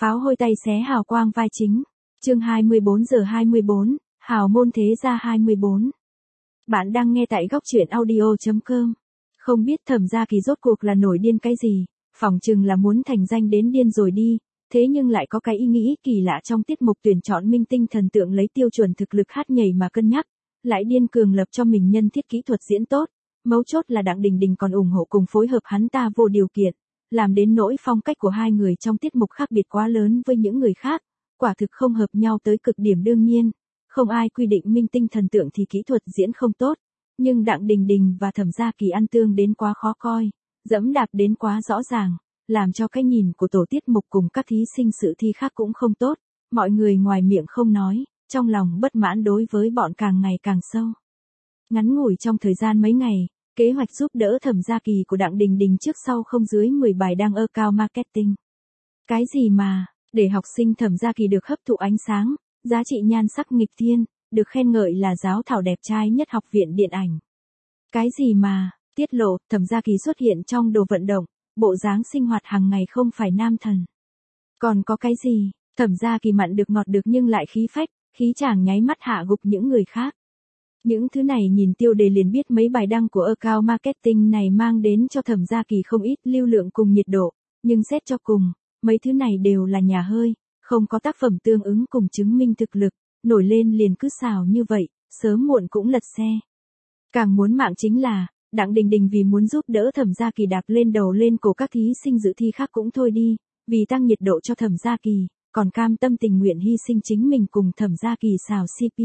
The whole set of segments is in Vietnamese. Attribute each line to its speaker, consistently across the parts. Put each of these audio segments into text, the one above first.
Speaker 1: Pháo hôi tay xé hào quang vai chính. Chương 24 giờ 24, hào môn thế gia 24. Bạn đang nghe tại góc truyện audio.com. Không biết Thẩm Gia Kỳ rốt cuộc là nổi điên cái gì, phỏng chừng là muốn thành danh đến điên rồi đi, thế nhưng lại có cái ý nghĩ kỳ lạ trong tiết mục tuyển chọn minh tinh thần tượng lấy tiêu chuẩn thực lực hát nhảy mà cân nhắc, lại điên cường lập cho mình nhân thiết kỹ thuật diễn tốt, mấu chốt là Đặng Đình Đình còn ủng hộ cùng phối hợp hắn ta vô điều kiện, làm đến nỗi phong cách của hai người trong tiết mục khác biệt quá lớn với những người khác, quả thực không hợp nhau tới cực điểm. Đương nhiên, không ai quy định minh tinh thần tượng thì kỹ thuật diễn không tốt, nhưng Đặng Đình Đình và Thẩm Gia Kỳ ăn tương đến quá khó coi, dẫm đạp đến quá rõ ràng, làm cho cái nhìn của tổ tiết mục cùng các thí sinh dự thi khác cũng không tốt, mọi người ngoài miệng không nói, trong lòng bất mãn đối với bọn càng ngày càng sâu. Ngắn ngủi trong thời gian mấy ngày, kế hoạch giúp đỡ Thẩm Gia Kỳ của Đặng Đình Đình trước sau không dưới 10 bài đăng ơ cao marketing. Cái gì mà, để học sinh Thẩm Gia Kỳ được hấp thụ ánh sáng, giá trị nhan sắc nghịch thiên, được khen ngợi là giáo thảo đẹp trai nhất học viện điện ảnh. Cái gì mà, tiết lộ, Thẩm Gia Kỳ xuất hiện trong đồ vận động, bộ dáng sinh hoạt hàng ngày không phải nam thần. Còn có cái gì, Thẩm Gia Kỳ mặn được ngọt được nhưng lại khí phách, khí chàng nháy mắt hạ gục những người khác. Những thứ này nhìn tiêu đề liền biết mấy bài đăng của account marketing này mang đến cho Thẩm Gia Kỳ không ít lưu lượng cùng nhiệt độ, nhưng xét cho cùng, mấy thứ này đều là nhà hơi, không có tác phẩm tương ứng cùng chứng minh thực lực, nổi lên liền cứ xào như vậy, sớm muộn cũng lật xe. Càng muốn mạng chính là, Đặng Đình Đình vì muốn giúp đỡ Thẩm Gia Kỳ đạp lên đầu lên cổ các thí sinh dự thi khác cũng thôi đi, vì tăng nhiệt độ cho Thẩm Gia Kỳ, còn cam tâm tình nguyện hy sinh chính mình cùng Thẩm Gia Kỳ xào CP.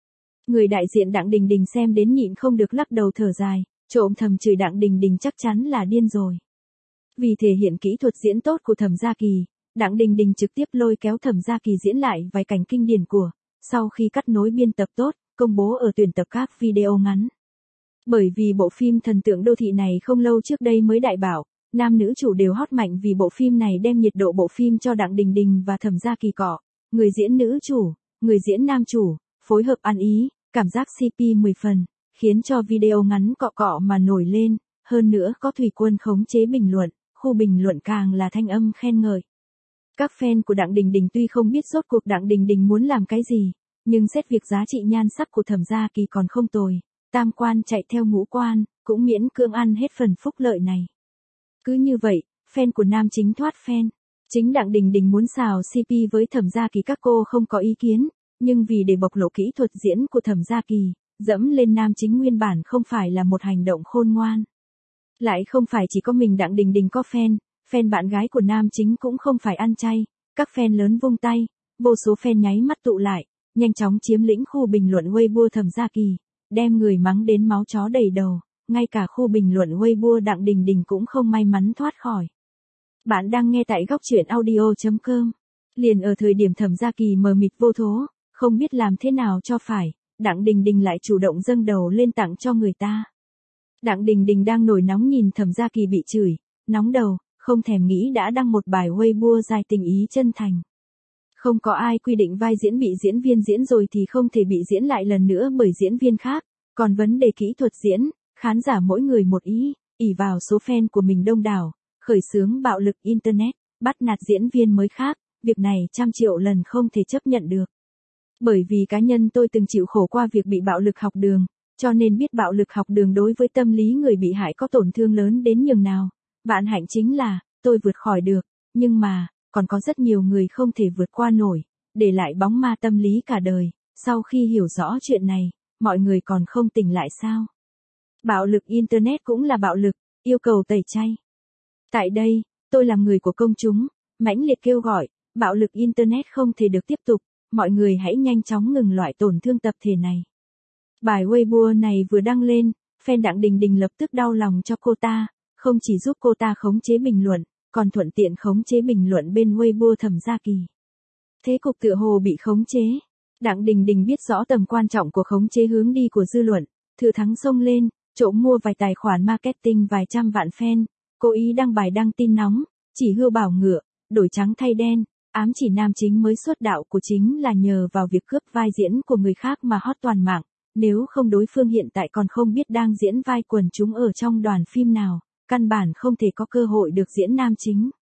Speaker 1: Người đại diện Đặng Đình Đình xem đến nhịn không được lắc đầu thở dài, trộm thầm chửi Đặng Đình Đình chắc chắn là điên rồi. Vì thể hiện kỹ thuật diễn tốt của Thẩm Gia Kỳ, Đặng Đình Đình trực tiếp lôi kéo Thẩm Gia Kỳ diễn lại vài cảnh kinh điển của, sau khi cắt nối biên tập tốt, công bố ở tuyển tập các video ngắn. Bởi vì bộ phim Thần tượng đô thị này không lâu trước đây mới đại bảo, nam nữ chủ đều hot mạnh vì bộ phim này đem nhiệt độ bộ phim cho Đặng Đình Đình và Thẩm Gia Kỳ cọ, người diễn nữ chủ, người diễn nam chủ, phối hợp ăn ý, cảm giác CP 10 phần, khiến cho video ngắn cọ cọ mà nổi lên, hơn nữa có Thủy Quân khống chế bình luận, khu bình luận càng là thanh âm khen ngợi. Các fan của Đặng Đình Đình tuy không biết rốt cuộc Đặng Đình Đình muốn làm cái gì, nhưng xét việc giá trị nhan sắc của Thẩm Gia Kỳ còn không tồi, tam quan chạy theo ngũ quan, cũng miễn cưỡng ăn hết phần phúc lợi này. Cứ như vậy, fan của nam chính thoát fan. Chính Đặng Đình Đình muốn xào CP với Thẩm Gia Kỳ các cô không có ý kiến, nhưng vì để bộc lộ kỹ thuật diễn của Thẩm Gia Kỳ, dẫm lên nam chính nguyên bản không phải là một hành động khôn ngoan. Lại không phải chỉ có mình Đặng Đình Đình có fan bạn gái của nam chính cũng không phải ăn chay, các fan lớn vung tay, vô số fan nháy mắt tụ lại, nhanh chóng chiếm lĩnh khu bình luận Weibo Thẩm Gia Kỳ, đem người mắng đến máu chó đầy đầu, ngay cả khu bình luận Weibo Đặng Đình Đình cũng không may mắn thoát khỏi. Bạn đang nghe tại góc truyện audio.com. Liền ở thời điểm Thẩm Gia Kỳ mờ mịt vô thố, không biết làm thế nào cho phải, Đặng Đình Đình lại chủ động dâng đầu lên tặng cho người ta. Đặng Đình Đình đang nổi nóng nhìn Thẩm Gia Kỳ bị chửi, nóng đầu, không thèm nghĩ đã đăng một bài Weibo dài tình ý chân thành. Không có ai quy định vai diễn bị diễn viên diễn rồi thì không thể bị diễn lại lần nữa bởi diễn viên khác, còn vấn đề kỹ thuật diễn, khán giả mỗi người một ý, ỷ vào số fan của mình đông đảo, khởi xướng bạo lực internet, bắt nạt diễn viên mới khác, việc này 100 triệu lần không thể chấp nhận được. Bởi vì cá nhân tôi từng chịu khổ qua việc bị bạo lực học đường, cho nên biết bạo lực học đường đối với tâm lý người bị hại có tổn thương lớn đến nhường nào. Vạn hạnh chính là, tôi vượt khỏi được, nhưng mà, còn có rất nhiều người không thể vượt qua nổi, để lại bóng ma tâm lý cả đời. Sau khi hiểu rõ chuyện này, mọi người còn không tỉnh lại sao? Bạo lực internet cũng là bạo lực, yêu cầu tẩy chay. Tại đây, tôi làm người của công chúng, mãnh liệt kêu gọi, bạo lực internet không thể được tiếp tục, mọi người hãy nhanh chóng ngừng loại tổn thương tập thể này. Bài Weibo này vừa đăng lên, fan Đặng Đình Đình lập tức đau lòng cho cô ta, không chỉ giúp cô ta khống chế bình luận, còn thuận tiện khống chế bình luận bên Weibo Thẩm Gia Kỳ. Thế cục tựa hồ bị khống chế. Đặng Đình Đình biết rõ tầm quan trọng của khống chế hướng đi của dư luận, thừa thắng xông lên, trộm mua vài tài khoản marketing vài trăm vạn fan, cố ý đăng bài đăng tin nóng, chỉ hươu bảo ngựa, đổi trắng thay đen, ám chỉ nam chính mới xuất đạo của chính là nhờ vào việc cướp vai diễn của người khác mà hot toàn mạng, nếu không đối phương hiện tại còn không biết đang diễn vai quần chúng ở trong đoàn phim nào, căn bản không thể có cơ hội được diễn nam chính.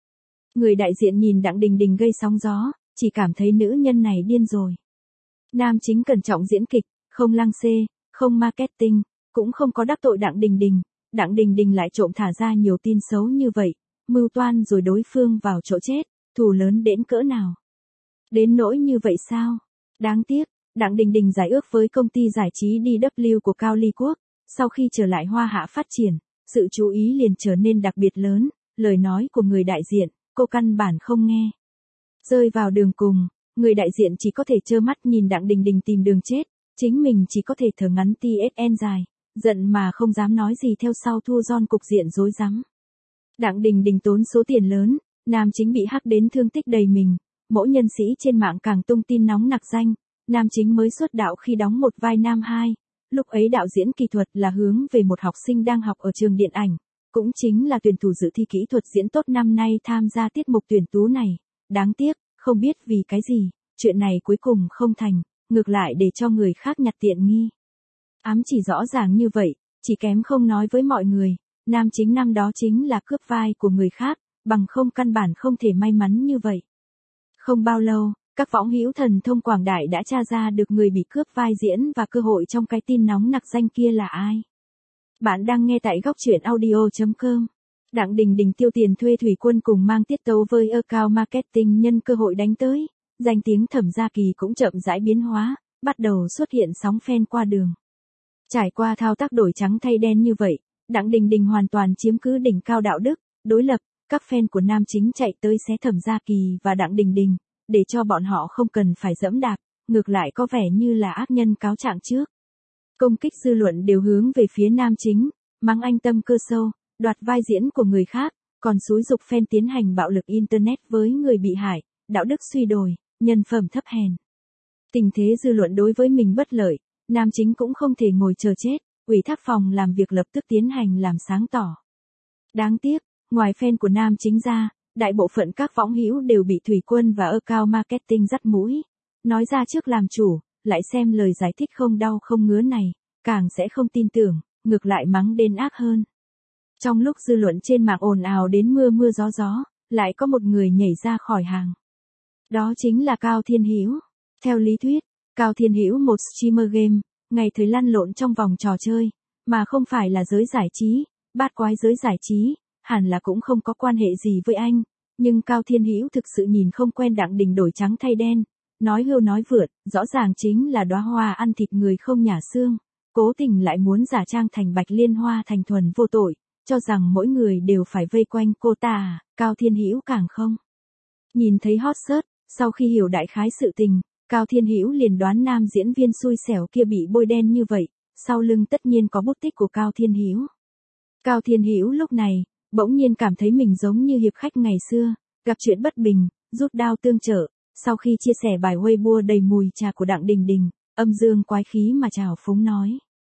Speaker 1: Người đại diện nhìn Đặng Đình Đình gây sóng gió, chỉ cảm thấy nữ nhân này điên rồi. Nam chính cẩn trọng diễn kịch, không lăng xê, không marketing, cũng không có đắc tội Đặng Đình Đình. Đặng Đình Đình lại trộm thả ra nhiều tin xấu như vậy, mưu toan rồi đối phương vào chỗ chết, thù lớn đến cỡ nào. Đến nỗi như vậy sao? Đáng tiếc, Đặng Đình Đình giải ước với công ty giải trí DW của Cao Ly Quốc, sau khi trở lại Hoa Hạ phát triển, sự chú ý liền trở nên đặc biệt lớn, lời nói của người đại diện, cô căn bản không nghe. Rơi vào đường cùng, người đại diện chỉ có thể trơ mắt nhìn Đặng Đình Đình tìm đường chết, chính mình chỉ có thể thở ngắn TSN dài, giận mà không dám nói gì theo sau thua giòn cục diện rối rắm. Đặng Đình Đình tốn số tiền lớn, nam chính bị hắc đến thương tích đầy mình, mỗi nhân sĩ trên mạng càng tung tin nóng nặc danh, nam chính mới xuất đạo khi đóng một vai nam hai, lúc ấy đạo diễn kỹ thuật là hướng về một học sinh đang học ở trường điện ảnh, cũng chính là tuyển thủ dự thi kỹ thuật diễn tốt năm nay tham gia tiết mục tuyển tú này. Đáng tiếc, không biết vì cái gì, chuyện này cuối cùng không thành, ngược lại để cho người khác nhặt tiện nghi. Ám chỉ rõ ràng như vậy, chỉ kém không nói với mọi người, nam chính năm đó chính là cướp vai của người khác, bằng không căn bản không thể may mắn như vậy. Không bao lâu, các võng hữu thần thông quảng đại đã tra ra được người bị cướp vai diễn và cơ hội trong cái tin nóng nặc danh kia là ai. Bạn đang nghe tại góc truyện audio.com. Đặng Đình Đình tiêu tiền thuê thủy quân cùng mang tiết tấu với account marketing nhân cơ hội đánh tới, danh tiếng Thẩm Gia Kỳ cũng chậm rãi biến hóa, bắt đầu xuất hiện sóng fan qua đường. Trải qua thao tác đổi trắng thay đen như vậy, Đặng Đình Đình hoàn toàn chiếm cứ đỉnh cao đạo đức, đối lập, các fan của nam chính chạy tới xé Thẩm Gia Kỳ và Đặng Đình Đình, để cho bọn họ không cần phải dẫm đạp, ngược lại có vẻ như là ác nhân cáo trạng trước. Công kích dư luận đều hướng về phía nam chính, mắng anh tâm cơ sâu, đoạt vai diễn của người khác, còn xúi giục fan tiến hành bạo lực internet với người bị hại, đạo đức suy đồi, nhân phẩm thấp hèn. Tình thế dư luận đối với mình bất lợi, nam chính cũng không thể ngồi chờ chết, ủy thác phòng làm việc lập tức tiến hành làm sáng tỏ. Đáng tiếc, ngoài fan của nam chính ra, đại bộ phận các võng hữu đều bị thủy quân và account marketing dắt mũi. Nói ra trước làm chủ, lại xem lời giải thích không đau không ngứa này, càng sẽ không tin tưởng, ngược lại mắng đến ác hơn. Trong lúc dư luận trên mạng ồn ào đến mưa mưa gió gió, lại có một người nhảy ra khỏi hàng. Đó chính là Cao Thiên Hữu. Theo lý thuyết, Cao Thiên Hữu một streamer game, ngày thời lăn lộn trong vòng trò chơi, mà không phải là giới giải trí, bát quái giới giải trí, hẳn là cũng không có quan hệ gì với anh. Nhưng Cao Thiên Hữu thực sự nhìn không quen Đặng Đình đổi trắng thay đen, nói hưu nói vượt, rõ ràng chính là đóa hoa ăn thịt người không nhả xương, cố tình lại muốn giả trang thành Bạch Liên Hoa thành thuần vô tội, cho rằng mỗi người đều phải vây quanh cô ta, Cao Thiên Hữu càng không. Nhìn thấy hot search, sau khi hiểu đại khái sự tình, Cao Thiên Hữu liền đoán nam diễn viên xui xẻo kia bị bôi đen như vậy, sau lưng tất nhiên có bút tích của Cao Thiên Hữu. Cao Thiên Hữu lúc này, bỗng nhiên cảm thấy mình giống như hiệp khách ngày xưa, gặp chuyện bất bình, rút đao tương trợ, sau khi chia sẻ bài Weibo đầy mùi trà của Đặng Đình Đình, âm dương quái khí mà trào phúng nói.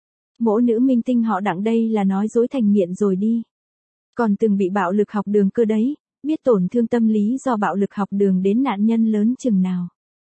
Speaker 1: Mỗi nữ minh tinh họ Đặng đây là nói dối thành nghiện rồi đi. Còn từng bị bạo lực học đường cơ đấy, biết tổn thương tâm lý do bạo lực học đường đến nạn nhân lớn chừng nào.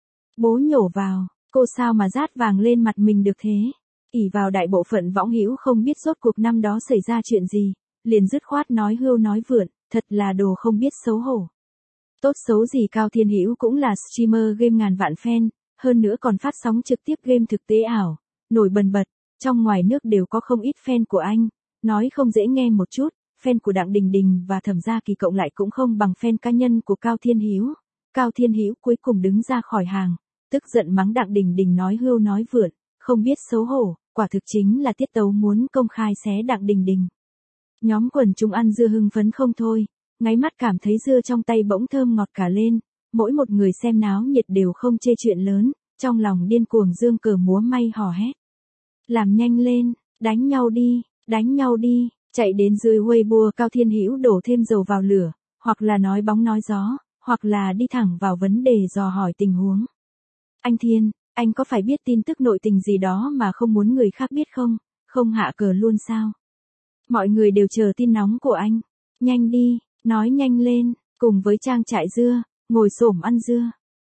Speaker 1: Bố nhổ vào, cô sao mà rát vàng lên mặt mình được thế. Ỷ vào đại bộ phận võng hữu không biết rốt cuộc năm đó xảy ra chuyện gì, liền dứt khoát nói hưu nói vượn, thật là đồ không biết xấu hổ. Tốt xấu gì Cao Thiên Hữu cũng là streamer game ngàn vạn fan, hơn nữa còn phát sóng trực tiếp game thực tế ảo, nổi bần bật, trong ngoài nước đều có không ít fan của anh, nói không dễ nghe một chút, fan của Đặng Đình Đình và Thẩm Gia Kỳ cộng lại cũng không bằng fan cá nhân của Cao Thiên Hữu. Cao Thiên Hữu cuối cùng đứng ra khỏi hàng, tức giận mắng Đặng Đình Đình nói hưu nói vượn, không biết xấu hổ, quả thực chính là tiết tấu muốn công khai xé Đặng Đình Đình. Nhóm quần chúng ăn dưa hưng phấn không thôi, ngáy mắt cảm thấy dưa trong tay bỗng thơm ngọt cả lên, mỗi một người xem náo nhiệt đều không chê chuyện lớn, trong lòng điên cuồng giương cờ múa may hò hét. Làm nhanh lên, đánh nhau đi, chạy đến dưới Weibo Cao Thiên Hữu đổ thêm dầu vào lửa, hoặc là nói bóng nói gió, hoặc là đi thẳng vào vấn đề dò hỏi tình huống. Anh Thiên, anh có phải biết tin tức nội tình gì đó mà không muốn người khác biết không, không hạ cờ luôn sao? Mọi người đều chờ tin nóng của anh, nhanh đi, nói nhanh lên, cùng với trang trại dưa, ngồi xổm ăn dưa.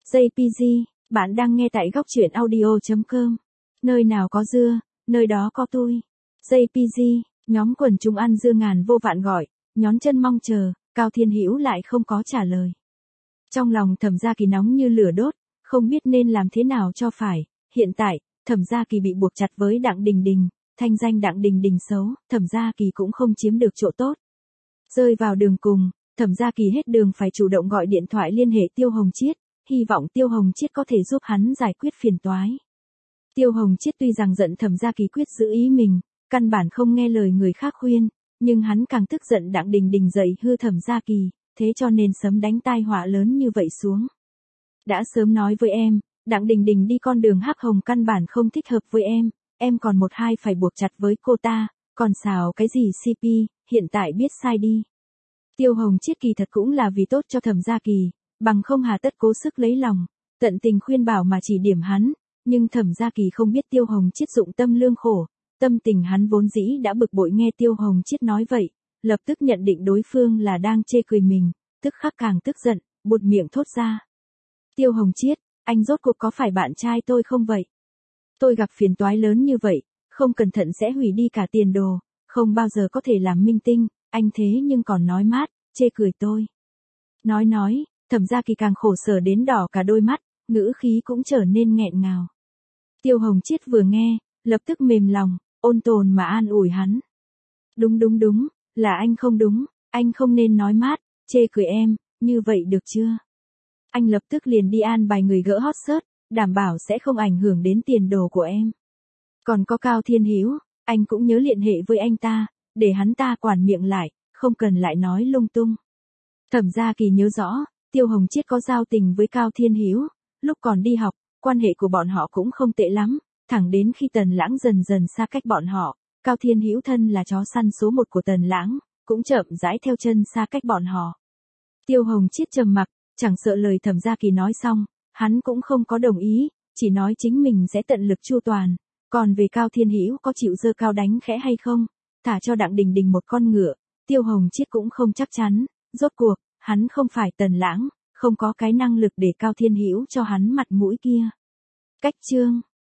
Speaker 1: JPG, bạn đang nghe tại góc truyện audio.com. Nơi nào có dưa, nơi đó có tôi. JPG, nhóm quần chúng ăn dưa ngàn vô vạn gọi, nhón chân mong chờ, Cao Thiên Hữu lại không có trả lời. Trong lòng Thẩm Gia Kỳ nóng như lửa đốt, không biết nên làm thế nào cho phải. Hiện tại, Thẩm Gia Kỳ bị buộc chặt với Đặng Đình Đình, thanh danh Đặng Đình Đình xấu, Thẩm Gia Kỳ cũng không chiếm được chỗ tốt. Rơi vào đường cùng, Thẩm Gia Kỳ hết đường phải chủ động gọi điện thoại liên hệ Tiêu Hồng Chiết, hy vọng Tiêu Hồng Chiết có thể giúp hắn giải quyết phiền toái. Tiêu Hồng Chiết tuy rằng giận Thẩm Gia Kỳ quyết giữ ý mình, căn bản không nghe lời người khác khuyên, nhưng hắn càng tức giận Đặng Đình Đình dạy hư Thẩm Gia Kỳ, thế cho nên sớm đánh tai họa lớn như vậy xuống. Đã sớm nói với em, Đặng Đình Đình đi con đường hắc hồng căn bản không thích hợp với em còn một hai phải buộc chặt với cô ta, còn xào cái gì CP, hiện tại biết sai đi. Tiêu Hồng Chiết kỳ thật cũng là vì tốt cho Thẩm Gia Kỳ, bằng không hà tất cố sức lấy lòng, tận tình khuyên bảo mà chỉ điểm hắn, nhưng Thẩm Gia Kỳ không biết Tiêu Hồng Chiết dụng tâm lương khổ, tâm tình hắn vốn dĩ đã bực bội nghe Tiêu Hồng Chiết nói vậy, lập tức nhận định đối phương là đang chê cười mình, tức khắc càng tức giận, buột miệng thốt ra. Tiêu Hồng Chiết, anh rốt cuộc có phải bạn trai tôi không vậy? Tôi gặp phiền toái lớn như vậy, không cẩn thận sẽ hủy đi cả tiền đồ, không bao giờ có thể làm minh tinh, anh thế nhưng còn nói mát, chê cười tôi. Nói, Thẩm Gia Kỳ càng khổ sở đến đỏ cả đôi mắt, ngữ khí cũng trở nên nghẹn ngào. Tiêu Hồng Chiết vừa nghe, lập tức mềm lòng, ôn tồn mà an ủi hắn. Đúng, là anh không đúng, anh không nên nói mát, chê cười em, như vậy được chưa? Anh lập tức liền đi an bài người gỡ hot search, đảm bảo sẽ không ảnh hưởng đến tiền đồ của em. Còn có Cao Thiên Hữu, anh cũng nhớ liên hệ với anh ta, để hắn ta quản miệng lại, không cần lại nói lung tung. Thẩm Gia Kỳ nhớ rõ, Tiêu Hồng Chiết có giao tình với Cao Thiên Hữu, lúc còn đi học, quan hệ của bọn họ cũng không tệ lắm, thẳng đến khi Tần Lãng dần dần xa cách bọn họ, Cao Thiên Hữu thân là chó săn số 1 của Tần Lãng, cũng chậm rãi theo chân xa cách bọn họ. Tiêu Hồng Chiết trầm mặc, chẳng sợ lời Thẩm Gia Kỳ nói xong, hắn cũng không có đồng ý, chỉ nói chính mình sẽ tận lực chu toàn, còn về Cao Thiên Hữu có chịu giơ cao đánh khẽ hay không, thả cho Đặng Đình Đình một con ngựa, Tiêu Hồng Chiết cũng không chắc chắn, rốt cuộc, hắn không phải Tần Lãng, không có cái năng lực để Cao Thiên Hữu cho hắn mặt mũi kia. Cách chương